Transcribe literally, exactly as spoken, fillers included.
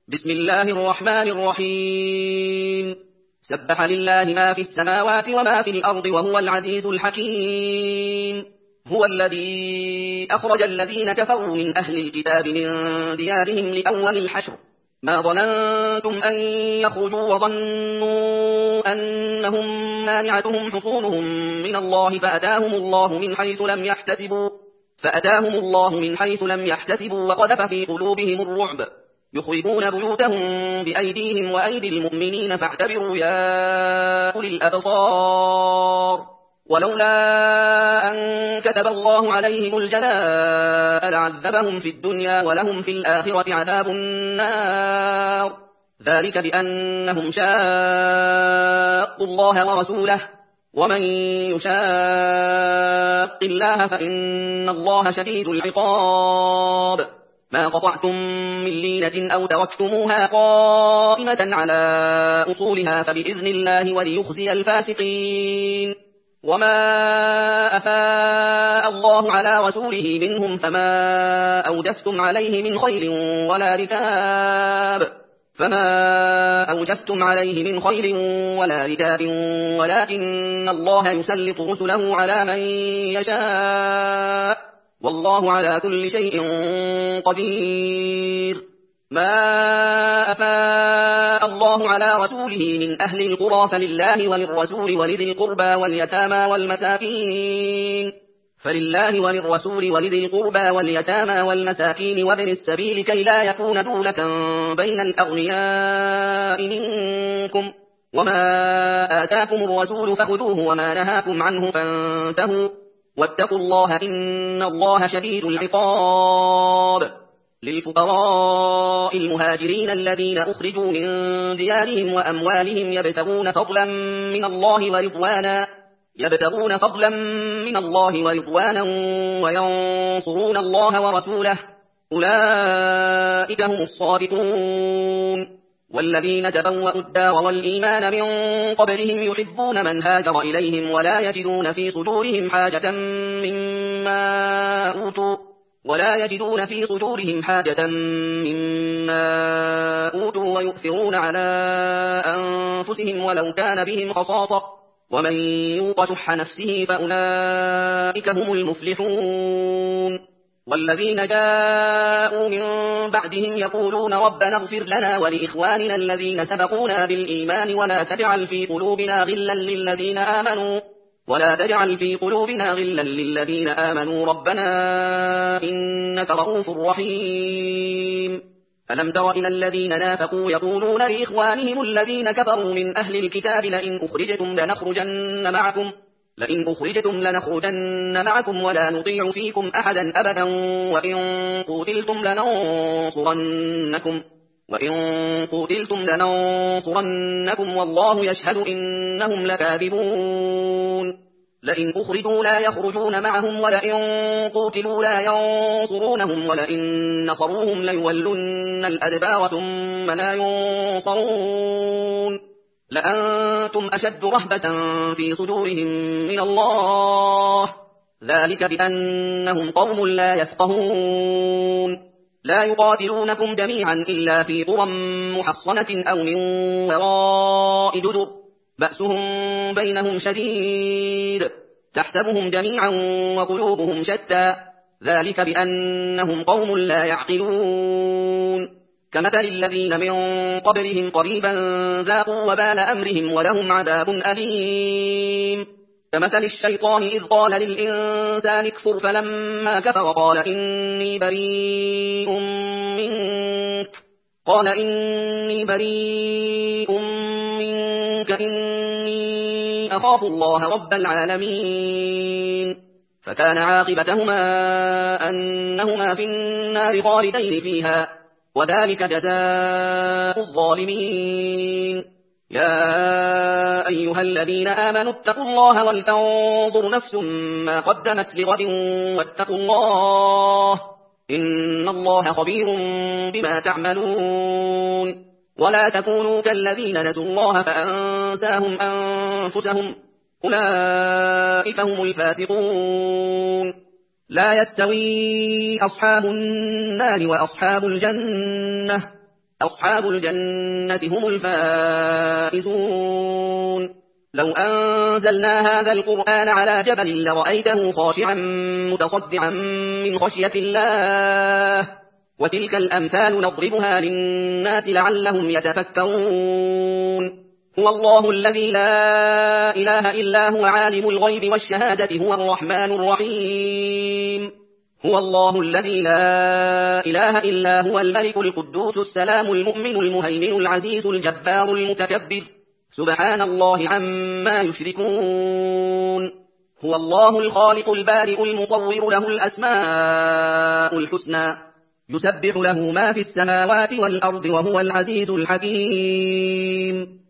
بسم الله الرحمن الرحيم. سبح لله ما في السماوات وما في الأرض وهو العزيز الحكيم. هو الذي أخرج الذين كفروا من أهل الكتاب من ديارهم لأول الحشر ما ظننتم أن يخرجوا وظنوا أنهم مانعتهم حصونهم من الله فأتاهم الله من حيث لم يحتسبوا فأتاهم الله من حيث لم يحتسبوا وقذف في قلوبهم الرعب يخربون بيوتهم بأيديهم وأيدي المؤمنين فاعتبروا يا أولي الأبصار. ولولا أن كتب الله عليهم الجلاء لعذبهم في الدنيا ولهم في الآخرة عذاب النار ذلك بأنهم شاقوا الله ورسوله ومن يشاق الله فإن الله شديد العقاب. ما قطعتم من لينة أو تركتموها قائمة على أصولها فبإذن الله وليخزي الفاسقين. وما أفاء الله على رسوله منهم فما أوجفتم عليه من خيل ولا ركاب فما أوجفتم عليه من خيل ولا ركاب ولكن الله يسلط رسله على من يشاء والله على كل شيء قدير. ما أفاء الله على رسوله من أهل القرى فلله وللرسول ولذي القربى واليتامى والمساكين فلله وللرسول ولذي القربى واليتامى والمساكين وابن السبيل كي لا يكون دولة بين الأغنياء منكم وما آتاكم الرسول فخذوه وما نهاكم عنه فانتهوا واتقوا الله إن الله شديد العقاب. للفقراء المهاجرين الذين أخرجوا من ديارهم وأموالهم يبتغون فضلا من الله ورضوانا يبتغون فضلا من الله ورضوانا وينصرون الله ورسوله أولئك هم الصادقون. والذين تبوأوا الدار والإيمان من قبلهم يحبون من هاجر إليهم ولا يجدون في صدورهم حاجة مما أوتوا ولا يجدون في صدورهم حاجة مما أوتوا ويؤثرون على أنفسهم ولو كان بهم خصاصة ومن يوق شح نفسه فأولئك هم المفلحون. والذين جاءوا من بعدهم يقولون ربنا اغفر لنا ولإخواننا الذين سبقونا بالإيمان ولا تجعل في قلوبنا غلا للذين آمنوا ولا تجعل في قلوبنا غلا للذين آمنوا ربنا إنك رؤوف رحيم. ألم تر إلى الذين نافقوا يقولون لإخوانهم الذين كفروا من أهل الكتاب لئن أخرجتم لنخرجن معكم لئن أخرجتم لنخرجن معكم ولا نطيع فيكم أحدا أبدا وإن قتلتم لننصرنكم وإن قتلتم لننصرنكم والله يشهد إنهم لكاذبون. لئن أخرجوا لا يخرجون معهم ولئن قتلوا لا ينصرونهم ولئن نصروهم ليولن الأدبار ثم لا ينصرون لأنتم أشد رهبة في صدورهم من الله ذلك بأنهم قوم لا يفقهون. لا يقاتلونكم جميعا إلا في قرى محصنة أو من وراء جدر بأسهم بينهم شديد تحسبهم جميعا وقلوبهم شتى ذلك بأنهم قوم لا يعقلون. كمثل الذين من قبلهم قريبا ذاقوا وبال أمرهم ولهم عذاب أليم. كمثل الشيطان إذ قال للإنسان اكفر فلما كفر قال إني بريء منك قال إني بريء منك إني أخاف الله رب العالمين. فكان عاقبتهما أنهما في النار خالدين فيها وذلك جزاء الظالمين. يا أيها الذين آمنوا اتقوا الله ولتنظر نفس ما قدمت لغد واتقوا الله إن الله خبير بما تعملون. ولا تكونوا كالذين نسوا الله فأنساهم أنفسهم أولئك هم الفاسقون. لا يستوي أصحاب النار وأصحاب الجنة أصحاب الجنة هم الفائزون لو أنزلنا هذا القرآن على جبل لرأيته خاشعا متصدعا من خشية الله وتلك الأمثال نضربها للناس لعلهم يتفكرون هو الله الذي لا إله إلا هو عالم الغيب والشهادة هو الرحمن الرحيم هو الله الذي لا إله إلا هو الملك القدوس السلام المؤمن المهيمن العزيز الجبار المتكبر سبحان الله عما يشركون هو الله الخالق البارئ المصور له الأسماء الحسنى يسبح له ما في السماوات والأرض وهو العزيز الحكيم